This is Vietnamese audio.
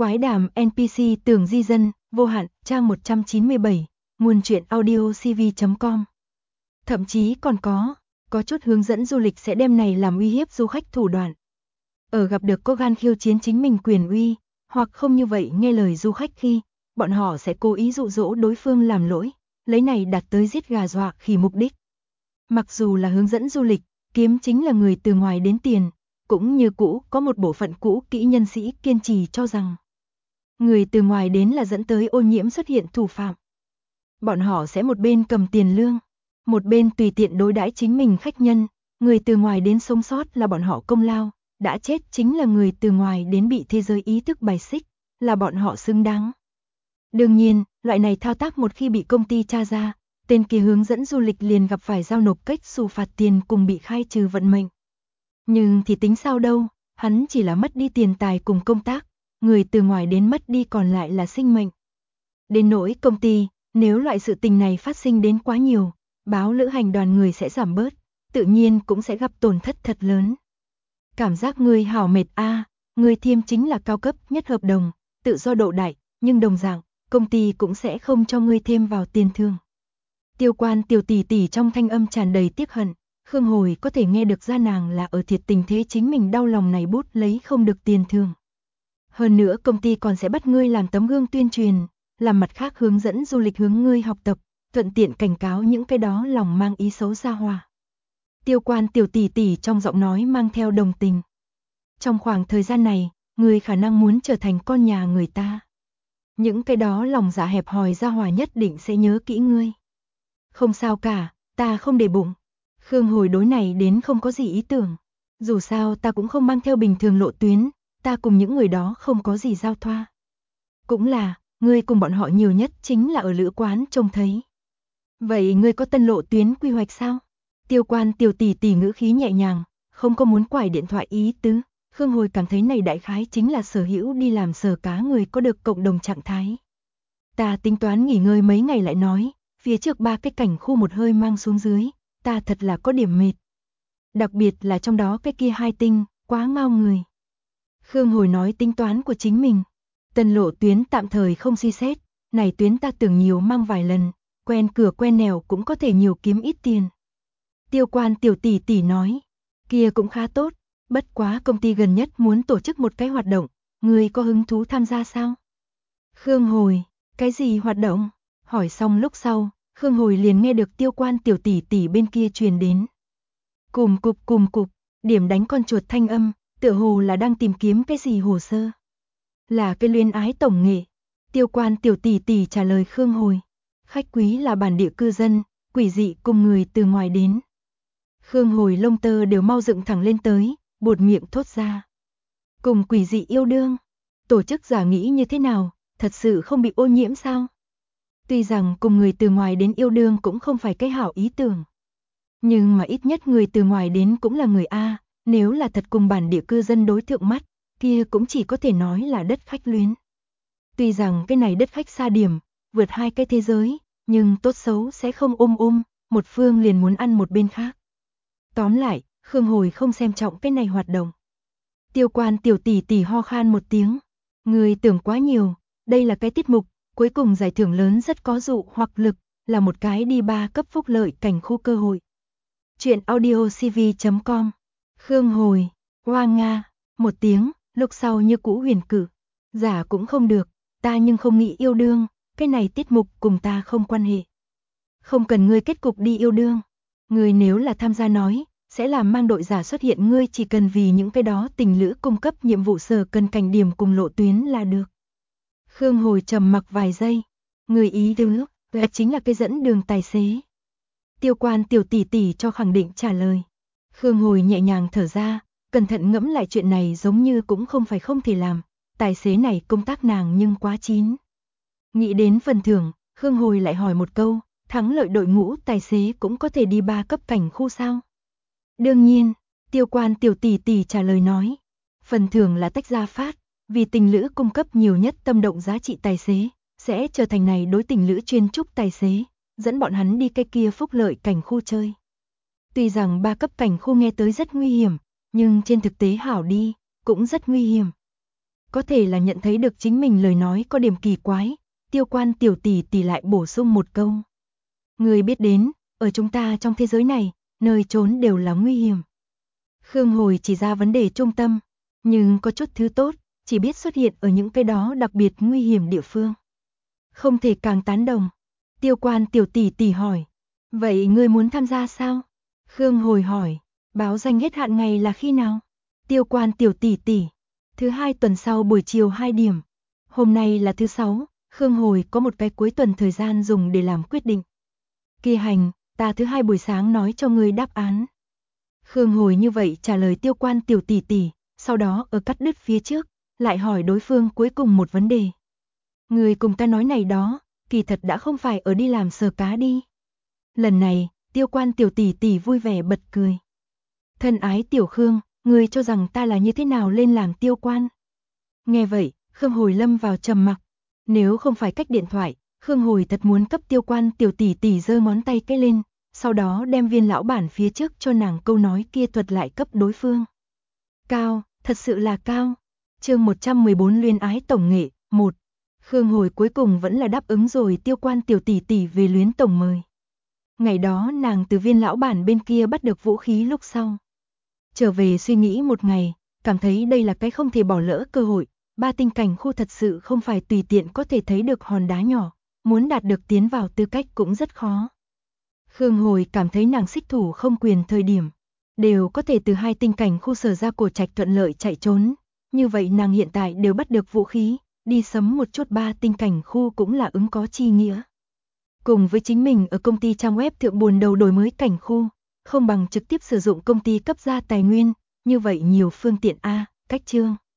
Quái đàm NPC Tường Di Dân, vô hạn, trang 197, nguồn truyện audio cv.com. Thậm chí còn có chút hướng dẫn du lịch sẽ đem này làm uy hiếp du khách thủ đoạn. Ở gặp được có gan khiêu chiến chính mình quyền uy, hoặc không như vậy nghe lời du khách khi, bọn họ sẽ cố ý dụ dỗ đối phương làm lỗi, lấy này đạt tới giết gà dọa khỉ mục đích. Mặc dù là hướng dẫn du lịch, kiếm chính là người từ ngoài đến tiền, cũng như cũ có một bộ phận cũ kỹ nhân sĩ kiên trì cho rằng người từ ngoài đến là dẫn tới ô nhiễm xuất hiện thủ phạm. Bọn họ sẽ một bên cầm tiền lương, một bên tùy tiện đối đãi chính mình khách nhân, người từ ngoài đến sống sót là bọn họ công lao, đã chết chính là người từ ngoài đến bị thế giới ý thức bài xích, là bọn họ xứng đáng. Đương nhiên, loại này thao tác một khi bị công ty tra ra, tên kia hướng dẫn du lịch liền gặp phải giao nộp cách xù phạt tiền cùng bị khai trừ vận mệnh. Nhưng thì tính sao đâu, hắn chỉ là mất đi tiền tài cùng công tác, người từ ngoài đến mất đi còn lại là sinh mệnh. Đến nỗi công ty, nếu loại sự tình này phát sinh đến quá nhiều, báo lữ hành đoàn người sẽ giảm bớt, tự nhiên cũng sẽ gặp tổn thất thật lớn. Cảm giác người hảo mệt người thiêm chính là cao cấp nhất hợp đồng, tự do độ đại, nhưng đồng dạng, công ty cũng sẽ không cho ngươi thêm vào tiền thương. Tiêu Quan tiểu tỷ tỷ trong thanh âm tràn đầy tiếc hận, Khương Hồi có thể nghe được ra nàng là ở thiệt tình thế chính mình đau lòng này bút lấy không được tiền thương. Hơn nữa công ty còn sẽ bắt ngươi làm tấm gương tuyên truyền, làm mặt khác hướng dẫn du lịch hướng ngươi học tập, thuận tiện cảnh cáo những cái đó lòng mang ý xấu ra hòa. Tiêu Quan tiểu tỷ tỷ trong giọng nói mang theo đồng tình. Trong khoảng thời gian này, ngươi khả năng muốn trở thành con nhà người ta. Những cái đó lòng dạ hẹp hòi ra hòa nhất định sẽ nhớ kỹ ngươi. Không sao cả, ta không để bụng. Khương Hồi đối này đến không có gì ý tưởng. Dù sao ta cũng không mang theo bình thường lộ tuyến, ta cùng những người đó không có gì giao thoa. Cũng là, ngươi cùng bọn họ nhiều nhất chính là ở lữ quán trông thấy. Vậy ngươi có tân lộ tuyến quy hoạch sao? Tiêu Quan tiểu tỷ tỷ ngữ khí nhẹ nhàng, không có muốn quải điện thoại ý tứ. Khương Hồi cảm thấy này đại khái chính là sở hữu đi làm sở cá người có được cộng đồng trạng thái. Ta tính toán nghỉ ngơi mấy ngày lại nói, phía trước 3 cái cảnh khu một hơi mang xuống dưới, ta thật là có điểm mệt. Đặc biệt là trong đó cái kia 2 tinh, quá ngao người. Khương Hồi nói tính toán của chính mình. Tân lộ tuyến tạm thời không suy xét, này tuyến ta tưởng nhiều mang vài lần, quen cửa quen nẻo cũng có thể nhiều kiếm ít tiền. Tiêu Quan tiểu tỷ tỷ nói, kia cũng khá tốt, bất quá công ty gần nhất muốn tổ chức một cái hoạt động, ngươi có hứng thú tham gia sao? Khương Hồi, cái gì hoạt động? Hỏi xong lúc sau, Khương Hồi liền nghe được Tiêu Quan tiểu tỷ tỷ bên kia truyền đến. Cùm cục, điểm đánh con chuột thanh âm, tựa hồ là đang tìm kiếm cái gì hồ sơ. Là cái luyến ái tổng nghệ. Tiêu Quan tiểu tỷ tỷ trả lời Khương Hồi. Khách quý là bản địa cư dân, quỷ dị cùng người từ ngoài đến. Khương Hồi lông tơ đều mau dựng thẳng lên tới, buột miệng thốt ra. Cùng quỷ dị yêu đương. Tổ chức giả nghĩ như thế nào, thật sự không bị ô nhiễm sao? Tuy rằng cùng người từ ngoài đến yêu đương cũng không phải cái hảo ý tưởng. Nhưng mà ít nhất người từ ngoài đến cũng là người A, nếu là thật cùng bản địa cư dân đối thượng mắt, kia cũng chỉ có thể nói là đất khách luyến. Tuy rằng cái này đất khách xa điểm, vượt 2 cái thế giới, nhưng tốt xấu sẽ không một phương liền muốn ăn một bên khác. Tóm lại, Khương Hồi không xem trọng cái này hoạt động. Tiêu Quan tiểu tỷ tỷ ho khan một tiếng. Người tưởng quá nhiều, đây là cái tiết mục, cuối cùng giải thưởng lớn rất có dụ hoặc lực, là một cái đi 3 cấp phúc lợi cảnh khu cơ hội. Chuyện audio cv.com. Khương Hồi, hoa nga, một tiếng, lúc sau như cũ huyền cử. Giả cũng không được, ta nhưng không nghĩ yêu đương, cái này tiết mục cùng ta không quan hệ. Không cần ngươi kết cục đi yêu đương. Ngươi nếu là tham gia nói, sẽ làm mang đội giả xuất hiện, ngươi chỉ cần vì những cái đó tình lữ cung cấp nhiệm vụ sở cần cảnh điểm cùng lộ tuyến là được. Khương Hồi trầm mặc vài giây. Người ý tứ, chính là cái dẫn đường tài xế. Tiêu Quan tiểu tỷ tỷ cho khẳng định trả lời. Khương Hồi nhẹ nhàng thở ra, cẩn thận ngẫm lại chuyện này giống như cũng không phải không thể làm. Tài xế này công tác nàng nhưng quá chín. Nghĩ đến phần thưởng, Khương Hồi lại hỏi một câu, thắng lợi đội ngũ tài xế cũng có thể đi 3 cấp cảnh khu sao? Đương nhiên, Tiêu Quan tiểu tỷ tỷ trả lời nói. Phần thưởng là tách ra phát, vì tình lữ cung cấp nhiều nhất tâm động giá trị tài xế, sẽ trở thành này đối tình lữ chuyên trúc tài xế, dẫn bọn hắn đi cái kia phúc lợi cảnh khu chơi. Tuy rằng 3 cấp cảnh khu nghe tới rất nguy hiểm, nhưng trên thực tế hảo đi, cũng rất nguy hiểm. Có thể là nhận thấy được chính mình lời nói có điểm kỳ quái, Tiêu Quan tiểu tỷ tỷ lại bổ sung một câu. Người biết đến, ở chúng ta trong thế giới này, nơi trốn đều là nguy hiểm. Khương Hồi chỉ ra vấn đề trung tâm, nhưng có chút thứ tốt, chỉ biết xuất hiện ở những cái đó đặc biệt nguy hiểm địa phương. Không thể càng tán đồng. Tiêu Quan tiểu tỷ tỷ hỏi, vậy ngươi muốn tham gia sao? Khương Hồi hỏi, báo danh hết hạn ngày là khi nào? Tiêu Quan tiểu tỷ tỷ, thứ 2 tuần sau buổi chiều 2 điểm. Hôm nay là thứ 6, Khương Hồi có một cái cuối tuần thời gian dùng để làm quyết định. Kỳ hành, ta thứ 2 buổi sáng nói cho ngươi đáp án. Khương Hồi như vậy trả lời Tiêu Quan tiểu tỷ tỷ, sau đó ở cắt đứt phía trước, lại hỏi đối phương cuối cùng một vấn đề. Người cùng ta nói này đó, kỳ thật đã không phải ở đi làm sờ cá đi. Lần này, Tiêu Quan tiểu tỷ tỷ vui vẻ bật cười. Thân ái tiểu Khương, ngươi cho rằng ta là như thế nào lên làm Tiêu Quan? Nghe vậy, Khương Hồi lâm vào trầm mặc. Nếu không phải cách điện thoại, Khương Hồi thật muốn cấp Tiêu Quan tiểu tỷ tỷ giơ ngón tay cái lên, sau đó đem viên lão bản phía trước cho nàng câu nói kia thuật lại cấp đối phương. Cao, thật sự là cao. Chương 114 Luyến ái tổng nghệ, 1. Khương Hồi cuối cùng vẫn là đáp ứng rồi Tiêu Quan tiểu tỷ tỷ về luyến tổng mời. Ngày đó nàng từ viên lão bản bên kia bắt được vũ khí lúc sau. Trở về suy nghĩ một ngày, cảm thấy đây là cái không thể bỏ lỡ cơ hội. 3 tinh cảnh khu thật sự không phải tùy tiện có thể thấy được hòn đá nhỏ, muốn đạt được tiến vào tư cách cũng rất khó. Khương Hồi cảm thấy nàng xích thủ không quyền thời điểm, đều có thể từ 2 tinh cảnh khu Sở Gia Cổ Trạch thuận lợi chạy trốn, như vậy nàng hiện tại đều bắt được vũ khí, đi sấm một chút 3 tinh cảnh khu cũng là ứng có chi nghĩa. Cùng với chính mình ở công ty trang web thượng buồn đầu đổi mới cảnh khu, không bằng trực tiếp sử dụng công ty cấp ra tài nguyên, như vậy nhiều phương tiện a, cách chương.